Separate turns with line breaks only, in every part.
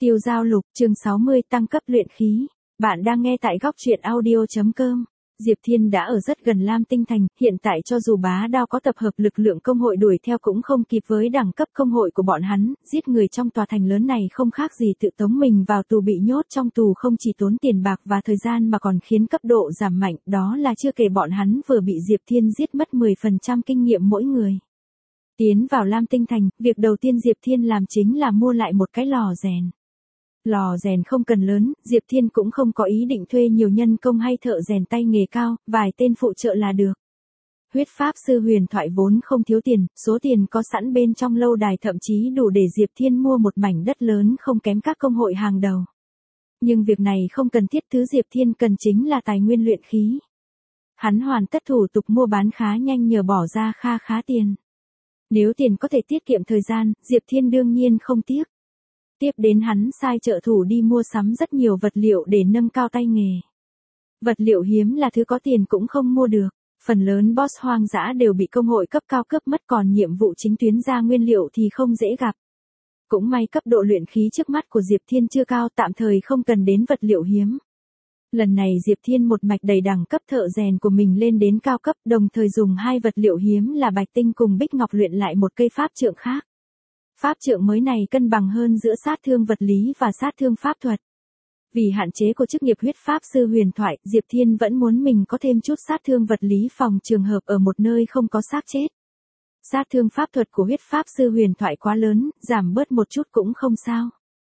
Tiêu Giao Lục, chương 60, tăng cấp luyện khí. Bạn đang nghe tại góc truyện audio.com. Diệp Thiên đã ở rất gần Lam Tinh Thành, hiện tại cho dù Bá Đao có tập hợp lực lượng công hội đuổi theo cũng không kịp với đẳng cấp công hội của bọn hắn, giết người trong tòa thành lớn này không khác gì tự tống mình vào tù, bị nhốt trong tù không chỉ tốn tiền bạc và thời gian mà còn khiến cấp độ giảm mạnh, đó là chưa kể bọn hắn vừa bị Diệp Thiên giết mất 10% kinh nghiệm mỗi người. Tiến vào Lam Tinh Thành, việc đầu tiên Diệp Thiên làm chính là mua lại một cái lò rèn. Lò rèn không cần lớn, Diệp Thiên cũng không có ý định thuê nhiều nhân công hay thợ rèn tay nghề cao, vài tên phụ trợ là được. Huyết Pháp Sư Huyền Thoại vốn không thiếu tiền, số tiền có sẵn bên trong lâu đài thậm chí đủ để Diệp Thiên mua một mảnh đất lớn không kém các công hội hàng đầu. Nhưng việc này không cần thiết, thứ Diệp Thiên cần chính là tài nguyên luyện khí. Hắn hoàn tất thủ tục mua bán khá nhanh nhờ bỏ ra khá tiền. Nếu tiền có thể tiết kiệm thời gian, Diệp Thiên đương nhiên không tiếc. Tiếp đến hắn sai trợ thủ đi mua sắm rất nhiều vật liệu để nâng cao tay nghề. Vật liệu hiếm là thứ có tiền cũng không mua được. Phần lớn boss hoang dã đều bị công hội cấp cao cướp mất, còn nhiệm vụ chính tuyến ra nguyên liệu thì không dễ gặp. Cũng may cấp độ luyện khí trước mắt của Diệp Thiên chưa cao, tạm thời không cần đến vật liệu hiếm. Lần này Diệp Thiên một mạch đẩy đẳng cấp thợ rèn của mình lên đến cao cấp, đồng thời dùng hai vật liệu hiếm là bạch tinh cùng bích ngọc luyện lại một cây pháp trượng khác. Pháp trượng mới này cân bằng hơn giữa sát thương vật lý và sát thương pháp thuật. Vì hạn chế của chức nghiệp Huyết Pháp Sư Huyền Thoại, Diệp Thiên vẫn muốn mình có thêm chút sát thương vật lý phòng trường hợp ở một nơi không có xác chết. Sát thương pháp thuật của Huyết Pháp Sư Huyền Thoại quá lớn, giảm bớt một chút cũng không sao.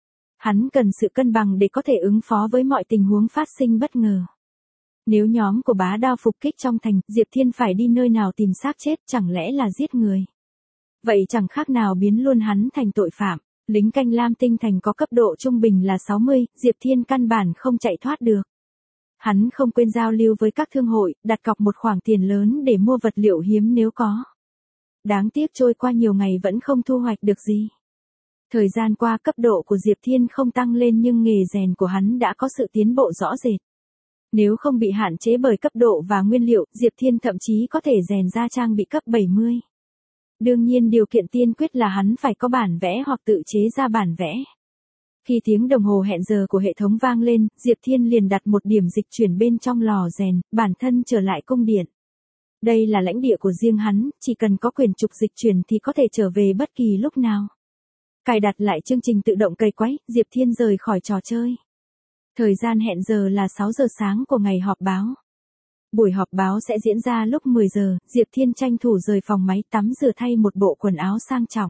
Hắn cần sự cân bằng để có thể ứng phó với mọi tình huống phát sinh bất ngờ. Nếu nhóm của Bá Đao phục kích trong thành, Diệp Thiên phải đi nơi nào tìm xác chết, chẳng lẽ là giết người? Vậy chẳng khác nào biến luôn hắn thành tội phạm. Lính canh Lam Tinh Thành có cấp độ trung bình là 60, Diệp Thiên căn bản không chạy thoát được. Hắn không quên giao lưu với các thương hội, đặt cọc một khoản tiền lớn để mua vật liệu hiếm nếu có. Đáng tiếc trôi qua nhiều ngày vẫn không thu hoạch được gì. Thời gian qua cấp độ của Diệp Thiên không tăng lên nhưng nghề rèn của hắn đã có sự tiến bộ rõ rệt. Nếu không bị hạn chế bởi cấp độ và nguyên liệu, Diệp Thiên thậm chí có thể rèn ra trang bị cấp 70. Đương nhiên điều kiện tiên quyết là hắn phải có bản vẽ hoặc tự chế ra bản vẽ. Khi tiếng đồng hồ hẹn giờ của hệ thống vang lên, Diệp Thiên liền đặt một điểm dịch chuyển bên trong lò rèn, bản thân trở lại cung điện. Đây là lãnh địa của riêng hắn, chỉ cần có quyền trục dịch chuyển thì có thể trở về bất kỳ lúc nào. Cài đặt lại chương trình tự động cày quấy, Diệp Thiên rời khỏi trò chơi. Thời gian hẹn giờ là 6 giờ sáng của ngày họp báo. Buổi họp báo sẽ diễn ra lúc 10 giờ, Diệp Thiên tranh thủ rời phòng máy tắm rửa thay một bộ quần áo sang trọng.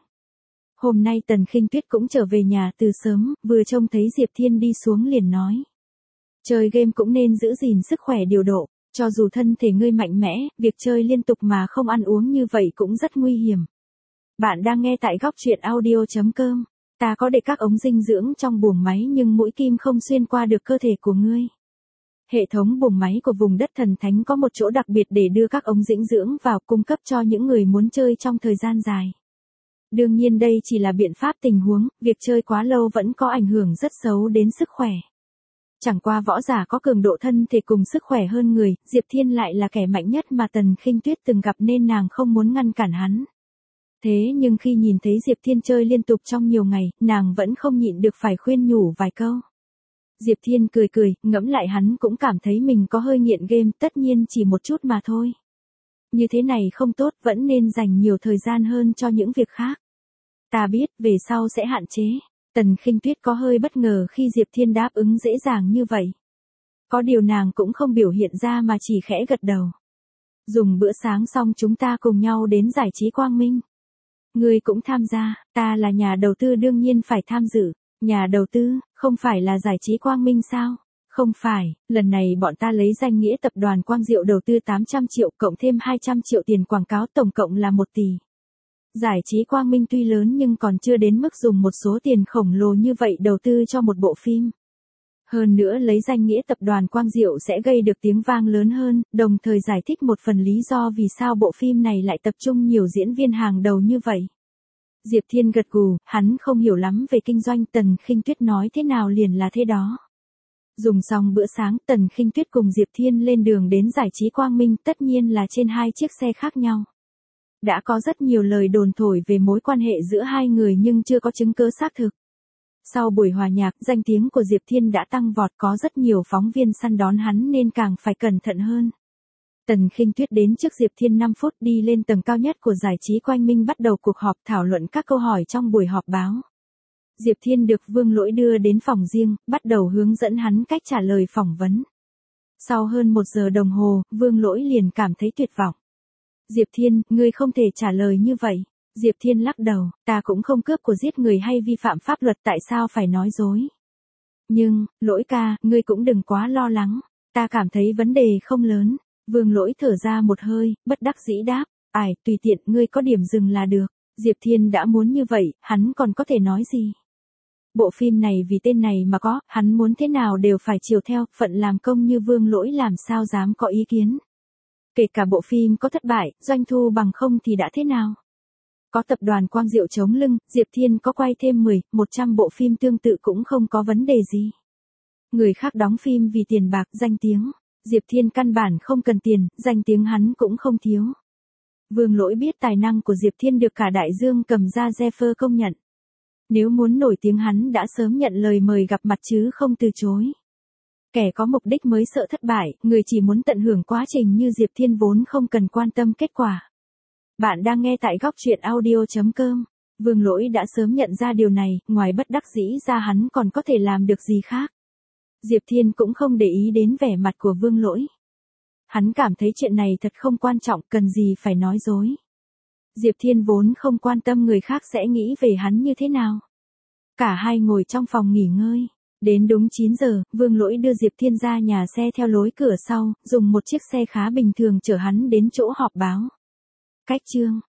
Hôm nay Tần Khinh Tuyết cũng trở về nhà từ sớm, vừa trông thấy Diệp Thiên đi xuống liền nói. Chơi game cũng nên giữ gìn sức khỏe điều độ, cho dù thân thể ngươi mạnh mẽ, việc chơi liên tục mà không ăn uống như vậy cũng rất nguy hiểm. Bạn đang nghe tại góc truyện audio.com. Ta có để các ống dinh dưỡng trong buồng máy nhưng mũi kim không xuyên qua được cơ thể của ngươi. Hệ thống buồng máy của vùng đất thần thánh có một chỗ đặc biệt để đưa các ống dinh dưỡng vào, cung cấp cho những người muốn chơi trong thời gian dài. Đương nhiên đây chỉ là biện pháp tình huống, việc chơi quá lâu vẫn có ảnh hưởng rất xấu đến sức khỏe. Chẳng qua võ giả có cường độ thân thể cùng sức khỏe hơn người, Diệp Thiên lại là kẻ mạnh nhất mà Tần Khinh Tuyết từng gặp nên nàng không muốn ngăn cản hắn. Thế nhưng khi nhìn thấy Diệp Thiên chơi liên tục trong nhiều ngày, nàng vẫn không nhịn được phải khuyên nhủ vài câu. Diệp Thiên cười, ngẫm lại hắn cũng cảm thấy mình có hơi nghiện game, tất nhiên chỉ một chút mà thôi. Như thế này không tốt, vẫn nên dành nhiều thời gian hơn cho những việc khác. Ta biết, về sau sẽ hạn chế. Tần Khinh Tuyết có hơi bất ngờ khi Diệp Thiên đáp ứng dễ dàng như vậy. Có điều nàng cũng không biểu hiện ra mà chỉ khẽ gật đầu. Dùng bữa sáng xong chúng ta cùng nhau đến giải trí Quang Minh. Ngươi cũng tham gia, ta là nhà đầu tư đương nhiên phải tham dự. Nhà đầu tư, không phải là giải trí Quang Minh sao? Không phải, lần này bọn ta lấy danh nghĩa tập đoàn Quang Diệu đầu tư 800 triệu cộng thêm 200 triệu tiền quảng cáo, tổng cộng là 1 tỷ. Giải trí Quang Minh tuy lớn nhưng còn chưa đến mức dùng một số tiền khổng lồ như vậy đầu tư cho một bộ phim. Hơn nữa lấy danh nghĩa tập đoàn Quang Diệu sẽ gây được tiếng vang lớn hơn, đồng thời giải thích một phần lý do vì sao bộ phim này lại tập trung nhiều diễn viên hàng đầu như vậy. Diệp Thiên gật gù, hắn không hiểu lắm về kinh doanh, Tần Khinh Tuyết nói thế nào liền là thế đó. Dùng xong bữa sáng, Tần Khinh Tuyết cùng Diệp Thiên lên đường đến giải trí Quang Minh, tất nhiên là trên 2 chiếc xe khác nhau. Đã có rất nhiều lời đồn thổi về mối quan hệ giữa hai người nhưng chưa có chứng cứ xác thực. Sau buổi hòa nhạc, danh tiếng của Diệp Thiên đã tăng vọt, có rất nhiều phóng viên săn đón hắn nên càng phải cẩn thận hơn. Tần Khinh Tuyết đến trước Diệp Thiên 5 phút đi lên tầng cao nhất của giải trí Quang Minh bắt đầu cuộc họp thảo luận các câu hỏi trong buổi họp báo. Diệp Thiên được Vương Lỗi đưa đến phòng riêng, bắt đầu hướng dẫn hắn cách trả lời phỏng vấn. Sau hơn 1 giờ đồng hồ, Vương Lỗi liền cảm thấy tuyệt vọng. Diệp Thiên, ngươi không thể trả lời như vậy. Diệp Thiên lắc đầu, ta cũng không cướp của giết người hay vi phạm pháp luật, tại sao phải nói dối. Nhưng, Lỗi ca, ngươi cũng đừng quá lo lắng, ta cảm thấy vấn đề không lớn. Vương Lỗi thở ra một hơi, bất đắc dĩ đáp, tùy tiện, ngươi có điểm dừng là được. Diệp Thiên đã muốn như vậy, hắn còn có thể nói gì. Bộ phim này vì tên này mà có, hắn muốn thế nào đều phải chiều theo, phận làm công như Vương Lỗi làm sao dám có ý kiến. Kể cả bộ phim có thất bại, doanh thu bằng không thì đã thế nào. Có tập đoàn Quang Diệu chống lưng, Diệp Thiên có quay thêm 10, 100 bộ phim tương tự cũng không có vấn đề gì. Người khác đóng phim vì tiền bạc, danh tiếng. Diệp Thiên căn bản không cần tiền, danh tiếng hắn cũng không thiếu. Vương Lỗi biết tài năng của Diệp Thiên được cả đại dương cầm ra Jeffer công nhận. Nếu muốn nổi tiếng hắn đã sớm nhận lời mời gặp mặt chứ không từ chối. Kẻ có mục đích mới sợ thất bại, người chỉ muốn tận hưởng quá trình như Diệp Thiên vốn không cần quan tâm kết quả. Bạn đang nghe tại góc truyện audio.com. Vương Lỗi đã sớm nhận ra điều này, ngoài bất đắc dĩ ra hắn còn có thể làm được gì khác. Diệp Thiên cũng không để ý đến vẻ mặt của Vương Lỗi. Hắn cảm thấy chuyện này thật không quan trọng, cần gì phải nói dối. Diệp Thiên vốn không quan tâm người khác sẽ nghĩ về hắn như thế nào. Cả hai ngồi trong phòng nghỉ ngơi. Đến đúng 9 giờ, Vương Lỗi đưa Diệp Thiên ra nhà xe theo lối cửa sau, dùng một chiếc xe khá bình thường chở hắn đến chỗ họp báo. Cách chương